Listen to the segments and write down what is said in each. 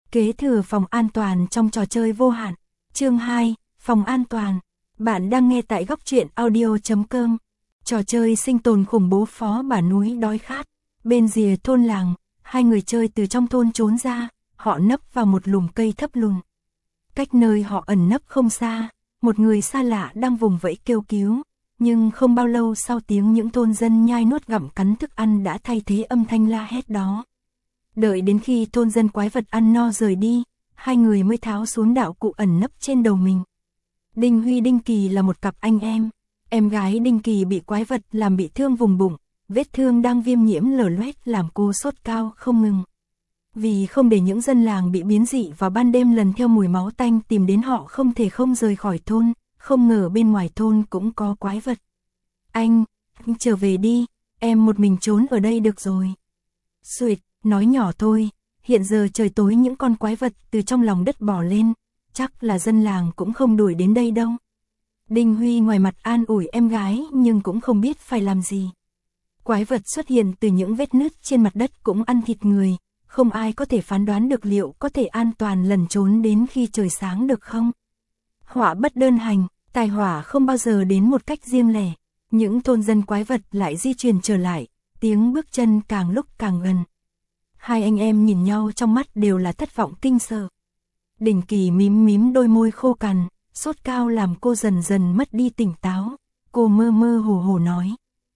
Kế thừa phòng an toàn trong trò chơi vô hạn. Chương 2, phòng an toàn. Bạn đang nghe tại góc truyện audio.com. Trò chơi sinh tồn khủng bố phó bản núi đói khát. Bên rìa thôn làng, hai người chơi từ trong thôn trốn ra, họ nấp vào một lùm cây thấp lùn. Cách nơi họ ẩn nấp không xa, một người xa lạ đang vùng vẫy kêu cứu, nhưng không bao lâu sau tiếng những thôn dân nhai nuốt gặm cắn thức ăn đã thay thế âm thanh la hét đó. Đợi đến khi thôn dân quái vật ăn no rời đi, hai người mới tháo xuống đạo cụ ẩn nấp trên đầu mình. Đinh Huy Đinh Kỳ là một cặp anh em gái Đinh Kỳ bị quái vật làm bị thương vùng bụng, vết thương đang viêm nhiễm lở loét làm cô sốt cao không ngừng. Vì không để những dân làng bị biến dị vào ban đêm lần theo mùi máu tanh tìm đến họ không thể không rời khỏi thôn, không ngờ bên ngoài thôn cũng có quái vật. Anh trở về đi, em một mình trốn ở đây được rồi. Xuệt, nói nhỏ thôi, hiện giờ trời tối những con quái vật từ trong lòng đất bò lên, chắc là dân làng cũng không đuổi đến đây đâu. Đinh Huy ngoài mặt an ủi em gái nhưng cũng không biết phải làm gì. Quái vật xuất hiện từ những vết nứt trên mặt đất cũng ăn thịt người, không ai có thể phán đoán được liệu có thể an toàn lẩn trốn đến khi trời sáng được không. Họa bất đơn hành, tai họa không bao giờ đến một cách riêng lẻ, những thôn dân quái vật lại di chuyển trở lại, tiếng bước chân càng lúc càng gần. Hai anh em nhìn nhau trong mắt đều là thất vọng kinh sợ. Đinh Kỳ mím đôi môi khô cằn, sốt cao làm cô dần dần mất đi tỉnh táo, cô mơ mơ hồ nói.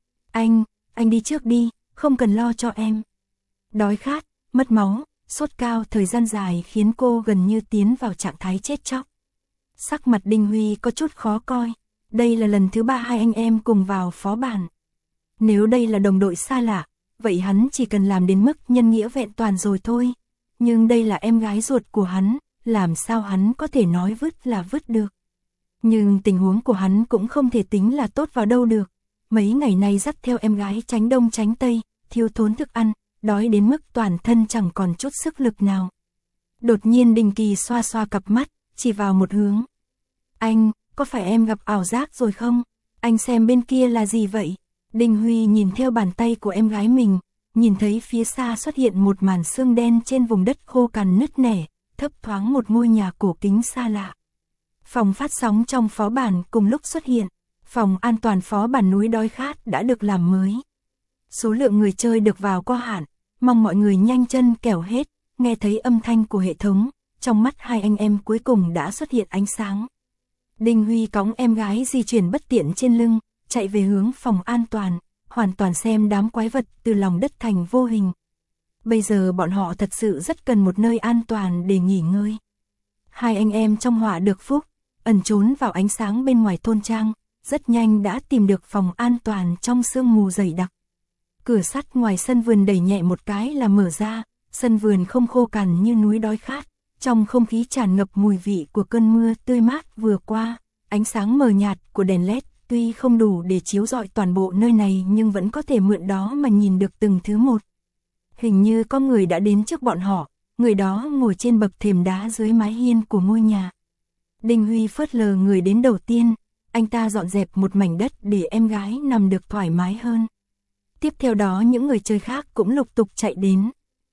Anh đi trước đi, không cần lo cho em. Đói khát, mất máu, sốt cao thời gian dài khiến cô gần như tiến vào trạng thái chết chóc. Sắc mặt Đinh Huy có chút khó coi, đây là lần thứ 3 hai anh em cùng vào phó bản. Nếu đây là đồng đội xa lạ, vậy hắn chỉ cần làm đến mức nhân nghĩa vẹn toàn rồi thôi. Nhưng đây là em gái ruột của hắn, làm sao hắn có thể nói vứt là vứt được. Nhưng tình huống của hắn cũng không thể tính là tốt vào đâu được. Mấy ngày nay dắt theo em gái tránh đông tránh tây, thiếu thốn thức ăn, đói đến mức toàn thân chẳng còn chút sức lực nào. Đột nhiên Đinh Kỳ xoa xoa cặp mắt, chỉ vào một hướng. Anh, có phải em gặp ảo giác rồi không? Anh xem bên kia là gì vậy? Đinh Huy nhìn theo bàn tay của em gái mình, nhìn thấy phía xa xuất hiện một màn sương đen trên vùng đất khô cằn nứt nẻ, thấp thoáng một ngôi nhà cổ kính xa lạ. Phòng phát sóng trong phó bản cùng lúc xuất hiện, phòng an toàn phó bản núi đói khát đã được làm mới. Số lượng người chơi được vào có hạn, mong mọi người nhanh chân kẻo hết, nghe thấy âm thanh của hệ thống, trong mắt hai anh em cuối cùng đã xuất hiện ánh sáng. Đinh Huy cõng em gái di chuyển bất tiện trên lưng, chạy về hướng phòng an toàn, hoàn toàn xem đám quái vật từ lòng đất thành vô hình. Bây giờ bọn họ thật sự rất cần một nơi an toàn để nghỉ ngơi. Hai anh em trong họa được phúc, ẩn trốn vào ánh sáng bên ngoài thôn trang, rất nhanh đã tìm được phòng an toàn trong sương mù dày đặc. Cửa sắt ngoài sân vườn đẩy nhẹ một cái là mở ra, sân vườn không khô cằn như núi đói khát, trong không khí tràn ngập mùi vị của cơn mưa tươi mát vừa qua, ánh sáng mờ nhạt của đèn LED tuy không đủ để chiếu rọi toàn bộ nơi này nhưng vẫn có thể mượn đó mà nhìn được từng thứ một. Hình như có người đã đến trước bọn họ, người đó ngồi trên bậc thềm đá dưới mái hiên của ngôi nhà. Đinh Huy phớt lờ người đến đầu tiên, anh ta dọn dẹp một mảnh đất để em gái nằm được thoải mái hơn. Tiếp theo đó những người chơi khác cũng lục tục chạy đến.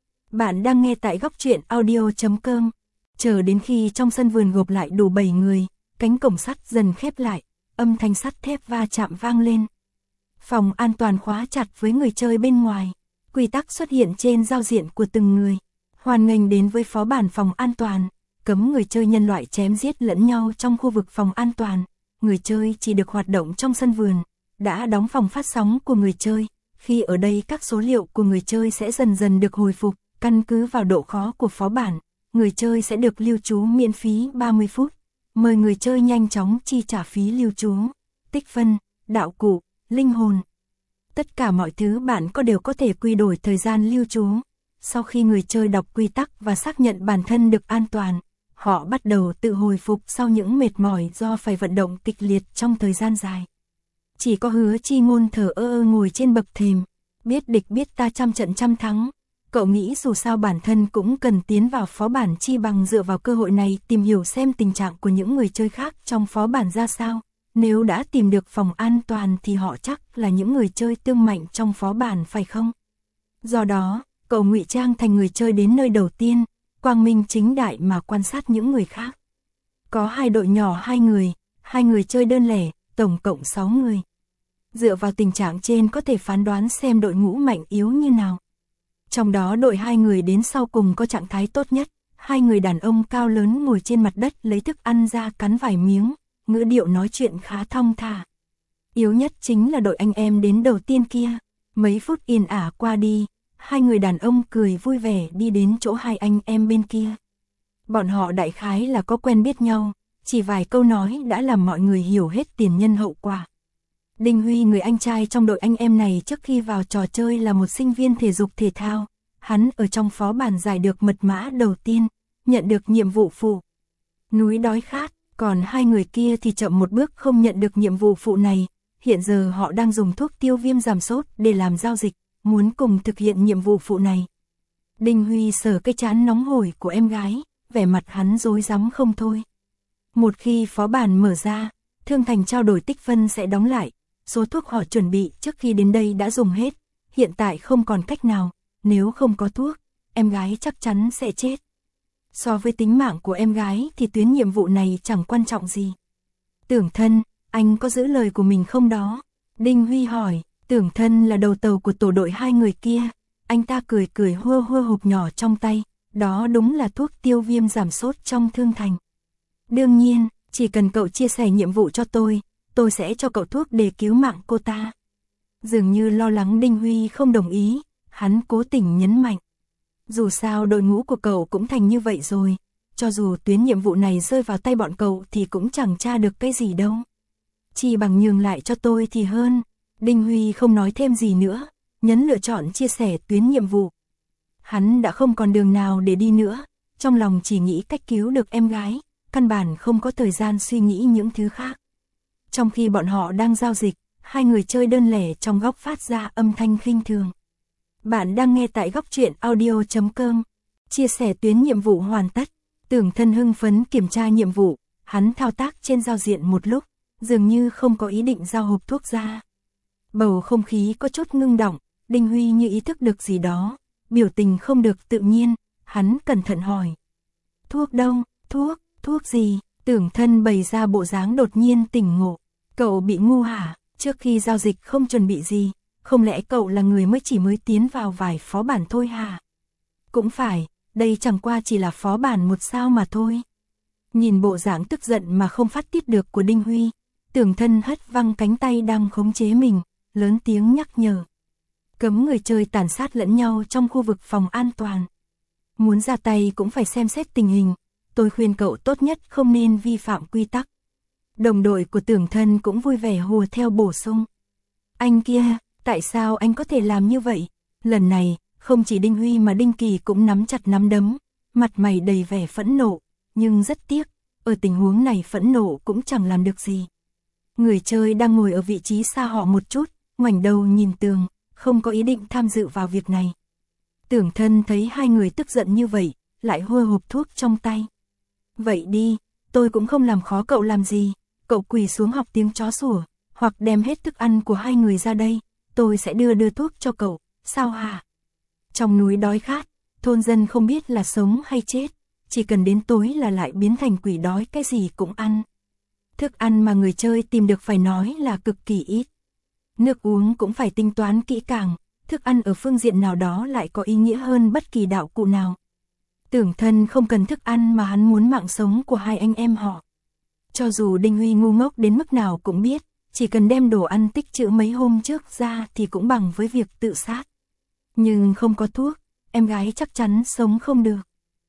Bạn đang nghe tại góc truyện audio.com. Chờ đến khi trong sân vườn gộp lại đủ 7 người, cánh cổng sắt dần khép lại, âm thanh sắt thép va chạm vang lên. Phòng an toàn khóa chặt với người chơi bên ngoài, quy tắc xuất hiện trên giao diện của từng người. Hoan nghênh đến với phó bản phòng an toàn, cấm người chơi nhân loại chém giết lẫn nhau trong khu vực phòng an toàn. Người chơi chỉ được hoạt động trong sân vườn, đã đóng phòng phát sóng của người chơi. Khi ở đây các số liệu của người chơi sẽ dần dần được hồi phục, căn cứ vào độ khó của phó bản, người chơi sẽ được lưu trú miễn phí 30 phút. Mời người chơi nhanh chóng chi trả phí lưu trú, tích phân, đạo cụ, linh hồn. Tất cả mọi thứ bạn có đều có thể quy đổi thời gian lưu trú. Sau khi người chơi đọc quy tắc và xác nhận bản thân được an toàn, họ bắt đầu tự hồi phục sau những mệt mỏi do phải vận động kịch liệt trong thời gian dài. Chỉ có Hứa Chi Ngôn thờ ơ ngồi trên bậc thềm, biết địch biết ta trăm trận trăm thắng. Cậu nghĩ dù sao bản thân cũng cần tiến vào phó bản chi bằng dựa vào cơ hội này tìm hiểu xem tình trạng của những người chơi khác trong phó bản ra sao. Nếu đã tìm được phòng an toàn thì họ chắc là những người chơi tương mạnh trong phó bản phải không? Do đó, cậu ngụy trang thành người chơi đến nơi đầu tiên, quang minh chính đại mà quan sát những người khác. Có 2 đội nhỏ 2 người chơi đơn lẻ, tổng cộng 6 người. Dựa vào tình trạng trên có thể phán đoán xem đội ngũ mạnh yếu như nào. Trong đó đội 2 người đến sau cùng có trạng thái tốt nhất, 2 người đàn ông cao lớn ngồi trên mặt đất lấy thức ăn ra cắn vài miếng, ngữ điệu nói chuyện khá thong thả. Yếu nhất chính là đội anh em đến đầu tiên kia. Mấy phút yên ả qua đi, 2 người đàn ông cười vui vẻ đi đến chỗ 2 anh em bên kia. Bọn họ đại khái là có quen biết nhau, chỉ vài câu nói đã làm mọi người hiểu hết tiền nhân hậu quả. Đinh Huy, người anh trai trong đội anh em này, trước khi vào trò chơi là một sinh viên thể dục thể thao. Hắn ở trong phó bản giải được mật mã đầu tiên, nhận được nhiệm vụ phụ núi đói khát, còn 2 người kia thì chậm một bước không nhận được nhiệm vụ phụ này. Hiện giờ họ đang dùng thuốc tiêu viêm giảm sốt để làm giao dịch, muốn cùng thực hiện nhiệm vụ phụ này. Đinh Huy sờ cái trán nóng hổi của em gái, vẻ mặt hắn rối rắm không thôi. Một khi phó bản mở ra, thương thành trao đổi tích phân sẽ đóng lại, số thuốc họ chuẩn bị trước khi đến đây đã dùng hết, hiện tại không còn cách nào, nếu không có thuốc, em gái chắc chắn sẽ chết. So với tính mạng của em gái thì tuyến nhiệm vụ này chẳng quan trọng gì. Tưởng Thân, anh có giữ lời của mình không đó? Đinh Huy hỏi. Tưởng Thân là đầu tàu của tổ đội 2 người kia. Anh ta cười cười hua hua hộp nhỏ trong tay. Đó đúng là thuốc tiêu viêm giảm sốt trong thương thành. Đương nhiên, chỉ cần cậu chia sẻ nhiệm vụ cho tôi sẽ cho cậu thuốc để cứu mạng cô ta. Dường như lo lắng Đinh Huy không đồng ý, hắn cố tình nhấn mạnh. Dù sao đội ngũ của cậu cũng thành như vậy rồi, cho dù tuyến nhiệm vụ này rơi vào tay bọn cậu thì cũng chẳng tra được cái gì đâu. Chỉ bằng nhường lại cho tôi thì hơn. Đinh Huy không nói thêm gì nữa, nhấn lựa chọn chia sẻ tuyến nhiệm vụ. Hắn đã không còn đường nào để đi nữa, trong lòng chỉ nghĩ cách cứu được em gái, căn bản không có thời gian suy nghĩ những thứ khác. Trong khi bọn họ đang giao dịch, 2 người chơi đơn lẻ trong góc phát ra âm thanh khinh thường. Bạn đang nghe tại góc truyện audio.com. Chia sẻ tuyến nhiệm vụ hoàn tất. Tưởng Thân hưng phấn kiểm tra nhiệm vụ, hắn thao tác trên giao diện một lúc, dường như không có ý định giao hộp thuốc ra. Bầu không khí có chút ngưng động, Đinh Huy như ý thức được gì đó, biểu tình không được tự nhiên, hắn cẩn thận hỏi. Thuốc đâu? Thuốc gì? Tưởng Thân bày ra bộ dáng đột nhiên tỉnh ngộ. Cậu bị ngu hả? Trước khi giao dịch không chuẩn bị gì, không lẽ cậu là người mới tiến vào vài phó bản thôi hả? Cũng phải, đây chẳng qua chỉ là phó bản 1 sao mà thôi. Nhìn bộ dáng tức giận mà không phát tiết được của Đinh Huy, Tưởng Thân hất văng cánh tay đang khống chế mình, lớn tiếng nhắc nhở. Cấm người chơi tàn sát lẫn nhau trong khu vực phòng an toàn. Muốn ra tay cũng phải xem xét tình hình, tôi khuyên cậu tốt nhất không nên vi phạm quy tắc. Đồng đội của Tưởng Thân cũng vui vẻ hùa theo bổ sung. Anh kia, tại sao anh có thể làm như vậy? Lần này, không chỉ Đinh Huy mà Đinh Kỳ cũng nắm chặt nắm đấm, mặt mày đầy vẻ phẫn nộ, nhưng rất tiếc, ở tình huống này phẫn nộ cũng chẳng làm được gì. Người chơi đang ngồi ở vị trí xa họ một chút, ngoảnh đầu nhìn tường, không có ý định tham dự vào việc này. Tưởng Thân thấy 2 người tức giận như vậy, lại hua hộp thuốc trong tay. Vậy đi, tôi cũng không làm khó cậu làm gì, cậu quỳ xuống học tiếng chó sủa, hoặc đem hết thức ăn của 2 người ra đây, tôi sẽ đưa thuốc cho cậu, sao hả? Trong núi đói khát, thôn dân không biết là sống hay chết, chỉ cần đến tối là lại biến thành quỷ đói, cái gì cũng ăn. Thức ăn mà người chơi tìm được phải nói là cực kỳ ít. Nước uống cũng phải tính toán kỹ càng, thức ăn ở phương diện nào đó lại có ý nghĩa hơn bất kỳ đạo cụ nào. Tưởng Thân không cần thức ăn mà hắn muốn mạng sống của 2 anh em họ. Cho dù Đinh Huy ngu ngốc đến mức nào cũng biết, chỉ cần đem đồ ăn tích trữ mấy hôm trước ra thì cũng bằng với việc tự sát. Nhưng không có thuốc, em gái chắc chắn sống không được.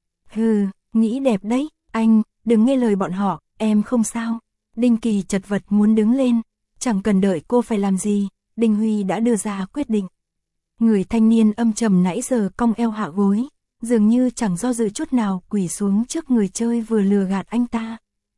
Hừ, nghĩ đẹp đấy, anh, đừng nghe lời bọn họ, em không sao. Đinh Kỳ chật vật muốn đứng lên, chẳng cần đợi cô phải làm gì, Đinh Huy đã đưa ra quyết định. Người thanh niên âm trầm nãy giờ cong eo hạ gối, dường như chẳng do dự chút nào quỳ xuống trước người chơi vừa lừa gạt anh ta.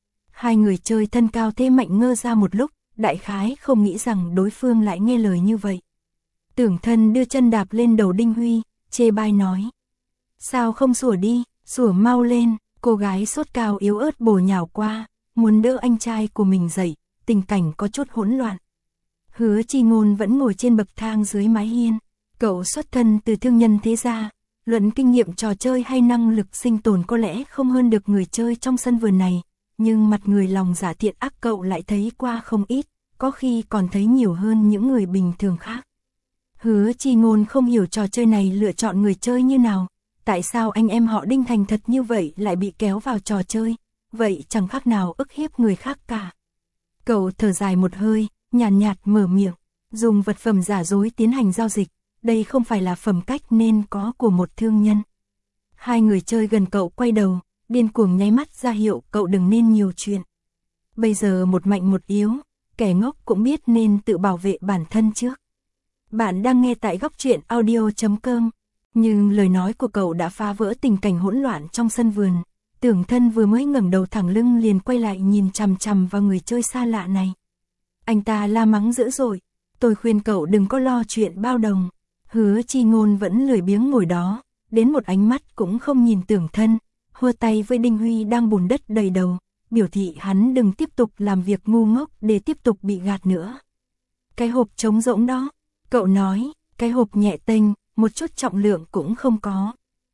2 người chơi thân cao thế mạnh ngơ ra một lúc, đại khái không nghĩ rằng đối phương lại nghe lời như vậy. Tưởng Thân đưa chân đạp lên đầu Đinh Huy, chê bai nói. Sao không sủa đi, sủa mau lên, cô gái sốt cao yếu ớt bổ nhào qua, muốn đỡ anh trai của mình dậy, tình cảnh có chút hỗn loạn. Hứa Chi Ngôn vẫn ngồi trên bậc thang dưới mái hiên, cậu xuất thân từ thương nhân thế gia, Luận kinh nghiệm trò chơi hay năng lực sinh tồn có lẽ không hơn được người chơi trong sân vườn này, nhưng mặt người lòng dạ thiện ác cậu lại thấy qua không ít, có khi còn thấy nhiều hơn những người bình thường khác. Hứa Chi Ngôn không hiểu trò chơi này lựa chọn người chơi như nào, tại sao anh em họ Đinh thành thật như vậy lại bị kéo vào trò chơi, vậy chẳng khác nào ức hiếp người khác cả. Cậu thở dài một hơi, nhàn nhạt mở miệng, dùng vật phẩm giả dối tiến hành giao dịch, đây không phải là phẩm cách nên có của một thương nhân. Hai người chơi gần cậu quay đầu, điên cuồng nháy mắt ra hiệu cậu đừng nên nhiều chuyện. Bây giờ một mạnh một yếu, kẻ ngốc cũng biết nên tự bảo vệ bản thân trước. Bạn đang nghe tại Góc Truyện Audio.com, nhưng lời nói của cậu đã phá vỡ tình cảnh hỗn loạn trong sân vườn. Tưởng Thân vừa mới ngẩng đầu thẳng lưng liền quay lại nhìn chằm chằm vào người chơi xa lạ này. Anh ta la mắng dữ dội, tôi khuyên cậu đừng có lo chuyện bao đồng. Hứa Chi Ngôn vẫn lười biếng ngồi đó, đến một ánh mắt cũng không nhìn Tưởng Thân, hơ tay với Đinh Huy đang bùn đất đầy đầu, biểu thị hắn đừng tiếp tục làm việc ngu ngốc để tiếp tục bị gạt nữa. Cái hộp trống rỗng đó, cậu nói, cái hộp nhẹ tênh, một chút trọng lượng cũng không có.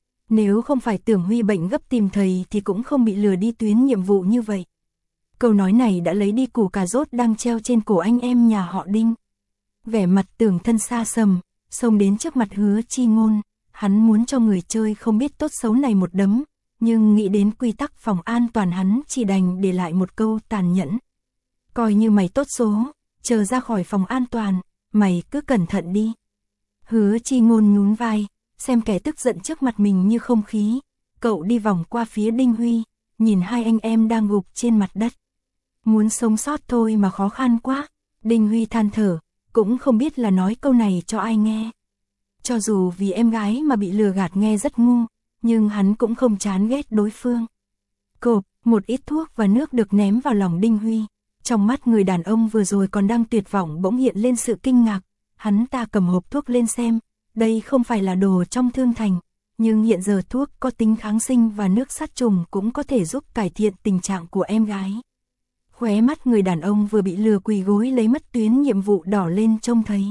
Nếu không phải Tưởng Huy bệnh gấp tìm thầy thì cũng không bị lừa đi tuyến nhiệm vụ như vậy. Câu nói này đã lấy đi củ cà rốt đang treo trên cổ anh em nhà họ Đinh. Vẻ mặt Tưởng Thân xa sầm, xông đến trước mặt Hứa Chi Ngôn, hắn muốn cho người chơi không biết tốt xấu này một đấm, nhưng nghĩ đến quy tắc phòng an toàn hắn chỉ đành để lại một câu tàn nhẫn. Coi như mày tốt số, chờ ra khỏi phòng an toàn, mày cứ cẩn thận đi. Hứa Chi Ngôn nhún vai, xem kẻ tức giận trước mặt mình như không khí, cậu đi vòng qua phía Đinh Huy, nhìn hai anh em đang gục trên mặt đất. Muốn sống sót thôi mà khó khăn quá, Đinh Huy than thở, cũng không biết là nói câu này cho ai nghe. Cho dù vì em gái mà bị lừa gạt nghe rất ngu, nhưng hắn cũng không chán ghét đối phương. Cộp, một ít thuốc và nước được ném vào lòng Đinh Huy. Trong mắt người đàn ông vừa rồi còn đang tuyệt vọng bỗng hiện lên sự kinh ngạc. Hắn ta cầm hộp thuốc lên xem, đây không phải là đồ trong thương thành, nhưng hiện giờ thuốc có tính kháng sinh và nước sát trùng cũng có thể giúp cải thiện tình trạng của em gái. Khóe mắt người đàn ông vừa bị lừa quỳ gối lấy mất tuyến nhiệm vụ đỏ lên trông thấy.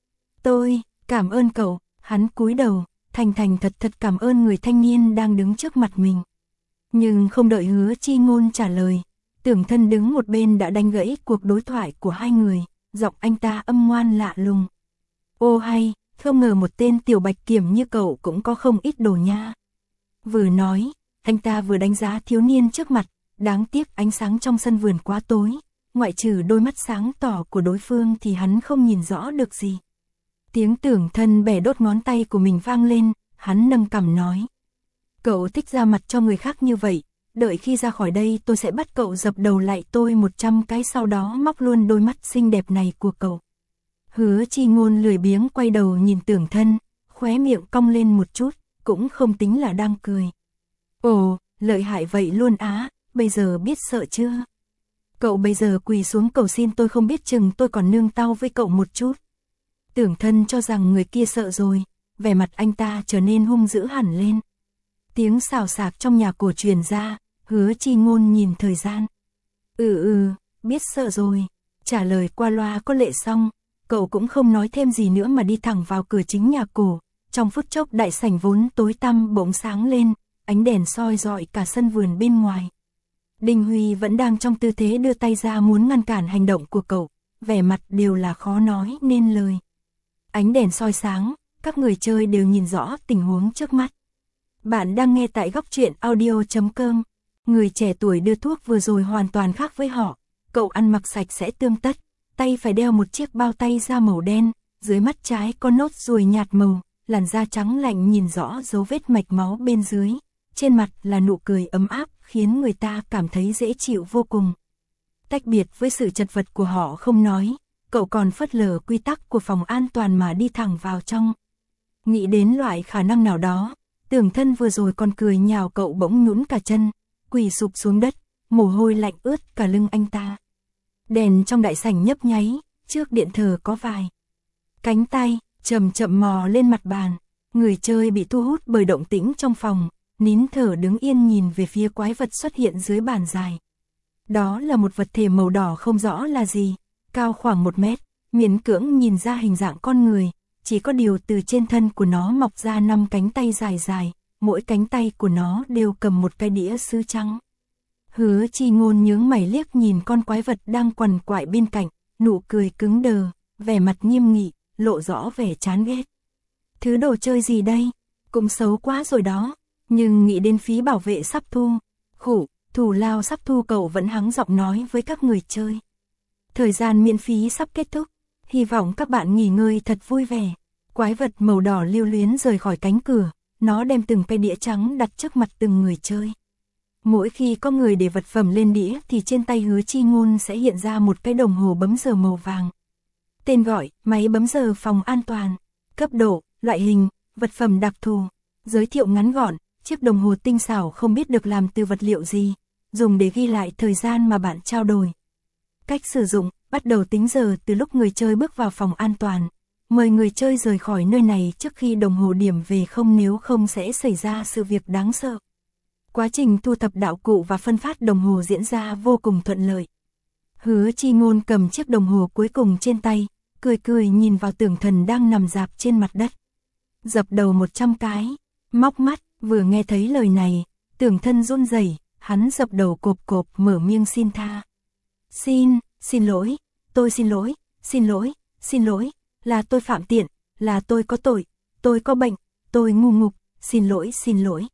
Tôi, cảm ơn cậu, hắn cúi đầu, thành thành thật thật cảm ơn người thanh niên đang đứng trước mặt mình. Nhưng không đợi Hứa Chi Ngôn trả lời, Tưởng Thân đứng một bên đã đánh gãy cuộc đối thoại của hai người, giọng anh ta âm ngoan lạ lùng. Ô hay, không ngờ một tên tiểu bạch kiểm như cậu cũng có không ít đồ nha. Vừa nói, anh ta vừa đánh giá thiếu niên trước mặt, đáng tiếc ánh sáng trong sân vườn quá tối, ngoại trừ đôi mắt sáng tỏ của đối phương thì hắn không nhìn rõ được gì. Tiếng Tưởng Thân bẻ đốt ngón tay của mình vang lên, hắn nâng cằm nói. Cậu thích ra mặt cho người khác như vậy, đợi khi ra khỏi đây tôi sẽ bắt cậu dập đầu lại tôi 100 cái sau đó móc luôn đôi mắt xinh đẹp này của cậu. Hứa Chi Ngôn lười biếng quay đầu nhìn Tưởng Thân, khóe miệng cong lên một chút, cũng không tính là đang cười. Ồ, lợi hại vậy luôn á, bây giờ biết sợ chưa? Cậu bây giờ quỳ xuống cầu xin tôi không biết chừng tôi còn nương tao với cậu một chút. Tưởng Thân cho rằng người kia sợ rồi, vẻ mặt anh ta trở nên hung dữ hẳn lên. Tiếng xào xạc trong nhà cổ truyền ra, Hứa Chi Ngôn nhìn thời gian. Biết sợ rồi, trả lời qua loa có lệ xong, cậu cũng không nói thêm gì nữa mà đi thẳng vào cửa chính nhà cổ. Trong phút chốc đại sảnh vốn tối tăm bỗng sáng lên, ánh đèn soi rọi cả sân vườn bên ngoài. Đinh Huy vẫn đang trong tư thế đưa tay ra muốn ngăn cản hành động của cậu, vẻ mặt đều là khó nói nên lời. Ánh đèn soi sáng, các người chơi đều nhìn rõ tình huống trước mắt. Bạn đang nghe tại Góc Truyện Audio.com. Người trẻ tuổi đưa thuốc vừa rồi hoàn toàn khác với họ. Cậu ăn mặc sạch sẽ tươm tất, tay phải đeo một chiếc bao tay da màu đen, dưới mắt trái có nốt ruồi nhạt màu, làn da trắng lạnh nhìn rõ dấu vết mạch máu bên dưới. Trên mặt là nụ cười ấm áp khiến người ta cảm thấy dễ chịu vô cùng. Tách biệt với sự chật vật của họ không nói, cậu còn phớt lờ quy tắc của phòng an toàn mà đi thẳng vào trong. Nghĩ đến loại khả năng nào đó, Tưởng Thân vừa rồi còn cười nhào cậu bỗng nhũn cả chân, quỳ sụp xuống đất, mồ hôi lạnh ướt cả lưng anh ta. Đèn trong đại sảnh nhấp nháy, trước điện thờ có vài cánh tay chậm chậm mò lên mặt bàn. Người chơi bị thu hút bởi động tĩnh trong phòng, nín thở đứng yên nhìn về phía quái vật xuất hiện dưới bàn dài. Đó là một vật thể màu đỏ không rõ là gì, cao khoảng 1 mét, miễn cưỡng nhìn ra hình dạng con người, chỉ có điều từ trên thân của nó mọc ra 5 cánh tay dài dài, mỗi cánh tay của nó đều cầm một cái đĩa sứ trắng. Hứa Chi Ngôn nhướng mày liếc nhìn con quái vật đang quằn quại bên cạnh, nụ cười cứng đờ, vẻ mặt nghiêm nghị, lộ rõ vẻ chán ghét. Thứ đồ chơi gì đây? Cũng xấu quá rồi đó, nhưng nghĩ đến phí bảo vệ sắp thu, thù lao sắp thu, cậu vẫn hắng giọng nói với các người chơi. Thời gian miễn phí sắp kết thúc, hy vọng các bạn nghỉ ngơi thật vui vẻ. Quái vật màu đỏ lưu luyến rời khỏi cánh cửa, nó đem từng cái đĩa trắng đặt trước mặt từng người chơi. Mỗi khi có người để vật phẩm lên đĩa thì trên tay Hứa Chi Ngôn sẽ hiện ra một cái đồng hồ bấm giờ màu vàng. Tên gọi, máy bấm giờ phòng an toàn. Cấp độ, loại hình, vật phẩm đặc thù. Giới thiệu ngắn gọn, chiếc đồng hồ tinh xảo không biết được làm từ vật liệu gì, dùng để ghi lại thời gian mà bạn trao đổi. Cách sử dụng, bắt đầu tính giờ từ lúc người chơi bước vào phòng an toàn. Mời người chơi rời khỏi nơi này trước khi đồng hồ điểm về không, nếu không sẽ xảy ra sự việc đáng sợ. Quá trình thu thập đạo cụ và phân phát đồng hồ diễn ra vô cùng thuận lợi. Hứa Chi Ngôn cầm chiếc đồng hồ cuối cùng trên tay, cười nhìn vào Tưởng Thần đang nằm rạp trên mặt đất. Dập đầu 100 cái, móc mắt, vừa nghe thấy lời này, Tưởng Thân run rẩy, hắn dập đầu cộp mở miệng xin tha. Xin lỗi, tôi xin lỗi, là tôi phạm tiện, là tôi có tội, tôi có bệnh, tôi ngu ngục, xin lỗi.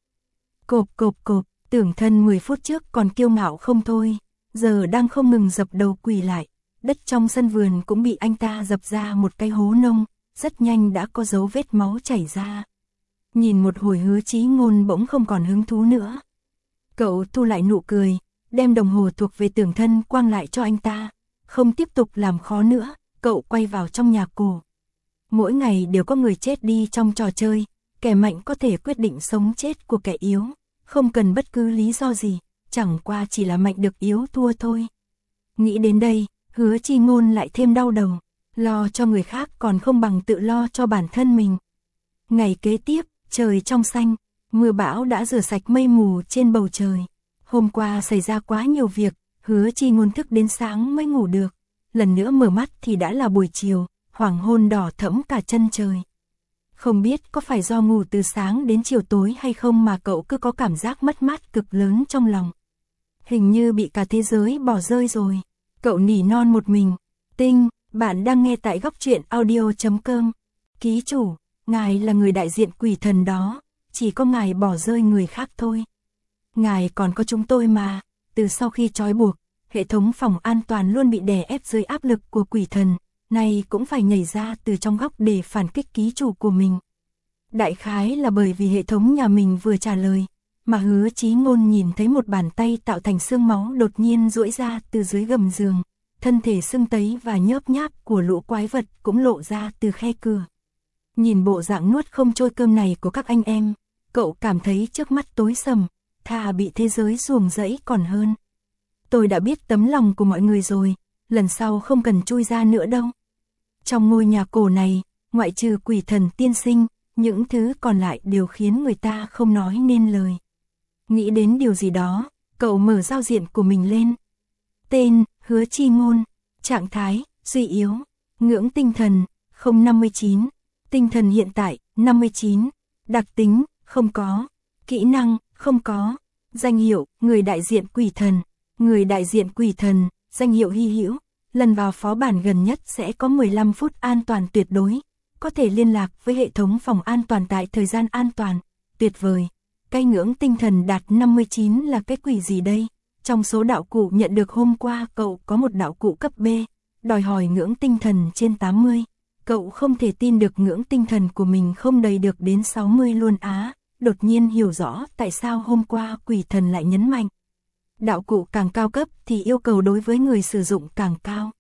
Cộp, Tưởng Thân 10 phút trước còn kiêu ngạo không thôi, giờ đang không ngừng dập đầu quỳ lại. Đất trong sân vườn cũng bị anh ta dập ra một cái hố nông, rất nhanh đã có dấu vết máu chảy ra. Nhìn một hồi Hứa Chí Ngôn bỗng không còn hứng thú nữa. Cậu thu lại nụ cười, đem đồng hồ thuộc về Tưởng Thân quăng lại cho anh ta, không tiếp tục làm khó nữa, cậu quay vào trong nhà cổ. Mỗi ngày đều có người chết đi trong trò chơi, kẻ mạnh có thể quyết định sống chết của kẻ yếu, không cần bất cứ lý do gì, chẳng qua chỉ là mạnh được yếu thua thôi. Nghĩ đến đây, Hứa Chi Ngôn lại thêm đau đầu, lo cho người khác còn không bằng tự lo cho bản thân mình. Ngày kế tiếp, trời trong xanh, mưa bão đã rửa sạch mây mù trên bầu trời. Hôm qua xảy ra quá nhiều việc, Hứa Chi Ngôn thức đến sáng mới ngủ được. Lần nữa mở mắt thì đã là buổi chiều, hoàng hôn đỏ thẫm cả chân trời. Không biết có phải do ngủ từ sáng đến chiều tối hay không mà cậu cứ có cảm giác mất mát cực lớn trong lòng. Hình như bị cả thế giới bỏ rơi rồi. Cậu nỉ non một mình. Tinh, bạn đang nghe tại góc truyện audio.com. Ký chủ, ngài là người đại diện quỷ thần đó, chỉ có ngài bỏ rơi người khác thôi. Ngài còn có chúng tôi mà. Từ sau khi trói buộc, hệ thống phòng an toàn luôn bị đè ép dưới áp lực của quỷ thần, nay cũng phải nhảy ra từ trong góc để phản kích ký chủ của mình. Đại khái là bởi vì hệ thống nhà mình vừa trả lời, mà Hứa Chí Ngôn nhìn thấy một bàn tay tạo thành xương máu đột nhiên duỗi ra từ dưới gầm giường, thân thể sưng tấy và nhớp nháp của lũ quái vật cũng lộ ra từ khe cửa. Nhìn bộ dạng nuốt không trôi cơm này của các anh em, cậu cảm thấy trước mắt tối sầm, thà bị thế giới ruồng rẫy còn hơn. Tôi đã biết tấm lòng của mọi người rồi, lần sau không cần chui ra nữa đâu. Trong ngôi nhà cổ này, ngoại trừ quỷ thần tiên sinh, những thứ còn lại đều khiến người ta không nói nên lời. Nghĩ đến điều gì đó, cậu mở giao diện của mình lên. Tên, Hứa Chi Ngôn. Trạng thái, suy yếu. Ngưỡng tinh thần, 059. Tinh thần hiện tại, 59. Đặc tính, không có. Kỹ năng, không có. Danh hiệu, người đại diện quỷ thần. Người đại diện quỷ thần, danh hiệu hy hữu. Lần vào phó bản gần nhất sẽ có 15 phút an toàn tuyệt đối. Có thể liên lạc với hệ thống phòng an toàn tại thời gian an toàn. Tuyệt vời. Cái ngưỡng tinh thần đạt 59 là cái quỷ gì đây? Trong số đạo cụ nhận được hôm qua cậu có một đạo cụ cấp B, đòi hỏi ngưỡng tinh thần trên 80. Cậu không thể tin được ngưỡng tinh thần của mình không đầy được đến 60 luôn á. Đột nhiên hiểu rõ tại sao hôm qua quỷ thần lại nhấn mạnh. Đạo cụ càng cao cấp thì yêu cầu đối với người sử dụng càng cao.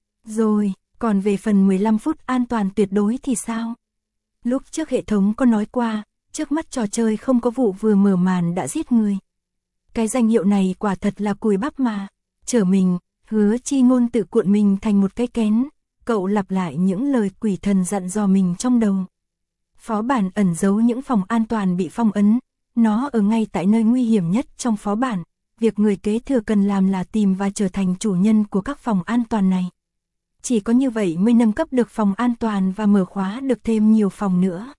Rồi, còn về phần 15 phút an toàn tuyệt đối thì sao? Lúc trước hệ thống có nói qua, trước mắt trò chơi không có vụ vừa mở màn đã giết người. Cái danh hiệu này quả thật là cùi bắp mà. Trở mình, Hứa Chi Ngôn tự cuộn mình thành một cái kén. Cậu lặp lại những lời quỷ thần dặn dò mình trong đầu. Phó bản ẩn giấu những phòng an toàn bị phong ấn. Nó ở ngay tại nơi nguy hiểm nhất trong phó bản. Việc người kế thừa cần làm là tìm và trở thành chủ nhân của các phòng an toàn này. Chỉ có như vậy mới nâng cấp được phòng an toàn và mở khóa được thêm nhiều phòng nữa.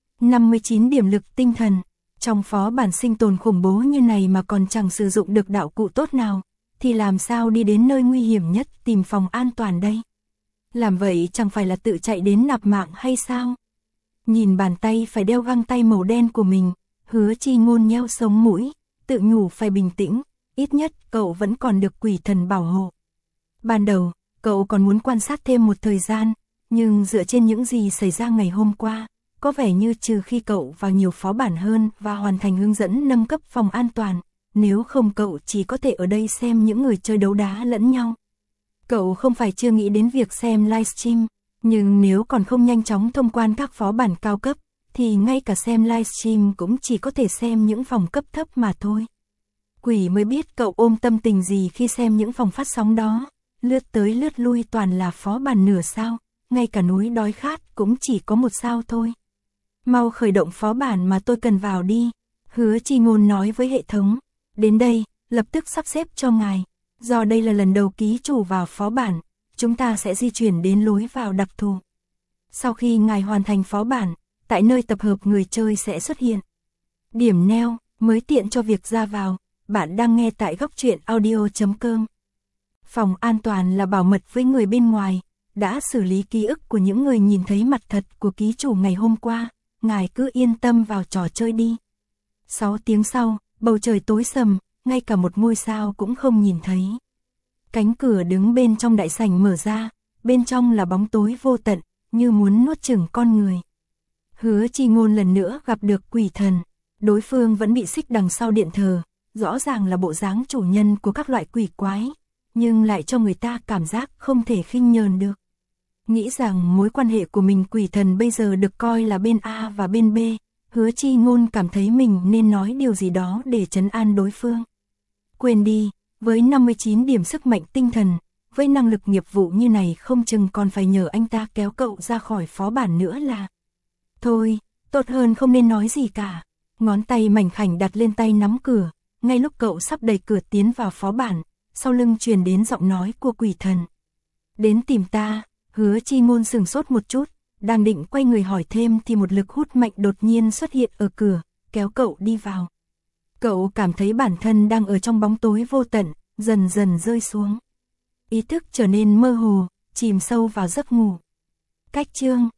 59 điểm lực tinh thần. Trong phó bản sinh tồn khủng bố như này mà còn chẳng sử dụng được đạo cụ tốt nào, thì làm sao đi đến nơi nguy hiểm nhất tìm phòng an toàn đây? Làm vậy chẳng phải là tự chạy đến nạp mạng hay sao? Nhìn bàn tay phải đeo găng tay màu đen của mình, Hứa Chi Ngôn nheo sống mũi, tự nhủ phải bình tĩnh, ít nhất cậu vẫn còn được quỷ thần bảo hộ. Ban đầu, cậu còn muốn quan sát thêm một thời gian, nhưng dựa trên những gì xảy ra ngày hôm qua, có vẻ như trừ khi cậu vào nhiều phó bản hơn và hoàn thành hướng dẫn nâng cấp phòng an toàn, nếu không cậu chỉ có thể ở đây xem những người chơi đấu đá lẫn nhau. Cậu không phải chưa nghĩ đến việc xem livestream, nhưng nếu còn không nhanh chóng thông quan các phó bản cao cấp, thì ngay cả xem livestream cũng chỉ có thể xem những phòng cấp thấp mà thôi. Quỷ mới biết cậu ôm tâm tình gì khi xem những phòng phát sóng đó, lướt tới lướt lui toàn là phó bản nửa sao, ngay cả núi đói khát cũng chỉ có 1 sao thôi. Mau khởi động phó bản mà tôi cần vào đi, Hứa Chi Ngôn nói với hệ thống. Đến đây, lập tức sắp xếp cho ngài. Do đây là lần đầu ký chủ vào phó bản, chúng ta sẽ di chuyển đến lối vào đặc thù. Sau khi ngài hoàn thành phó bản, tại nơi tập hợp người chơi sẽ xuất hiện điểm neo, mới tiện cho việc ra vào. Bạn đang nghe tại góc truyện audio.com. Phòng an toàn là bảo mật với người bên ngoài, đã xử lý ký ức của những người nhìn thấy mặt thật của ký chủ ngày hôm qua, ngài cứ yên tâm vào trò chơi đi. 6 tiếng sau, bầu trời tối sầm, ngay cả một ngôi sao cũng không nhìn thấy. Cánh cửa đứng bên trong đại sảnh mở ra, bên trong là bóng tối vô tận, như muốn nuốt chửng con người. Hứa Chi Ngôn lần nữa gặp được quỷ thần, đối phương vẫn bị xích đằng sau điện thờ, rõ ràng là bộ dáng chủ nhân của các loại quỷ quái, nhưng lại cho người ta cảm giác không thể khinh nhờn được. Nghĩ rằng mối quan hệ của mình quỷ thần bây giờ được coi là bên A và bên B, Hứa Chi Ngôn cảm thấy mình nên nói điều gì đó để trấn an đối phương. Quên đi, với 59 điểm sức mạnh tinh thần, với năng lực nghiệp vụ như này không chừng còn phải nhờ anh ta kéo cậu ra khỏi phó bản nữa là. Thôi, tốt hơn không nên nói gì cả. Ngón tay mảnh khảnh đặt lên tay nắm cửa, ngay lúc cậu sắp đẩy cửa tiến vào phó bản, sau lưng truyền đến giọng nói của quỷ thần. Đến tìm ta. Hứa Chi Ngôn sửng sốt một chút, đang định quay người hỏi thêm thì một lực hút mạnh đột nhiên xuất hiện ở cửa, kéo cậu đi vào. Cậu cảm thấy bản thân đang ở trong bóng tối vô tận, dần dần rơi xuống. Ý thức trở nên mơ hồ, chìm sâu vào giấc ngủ. Cách chương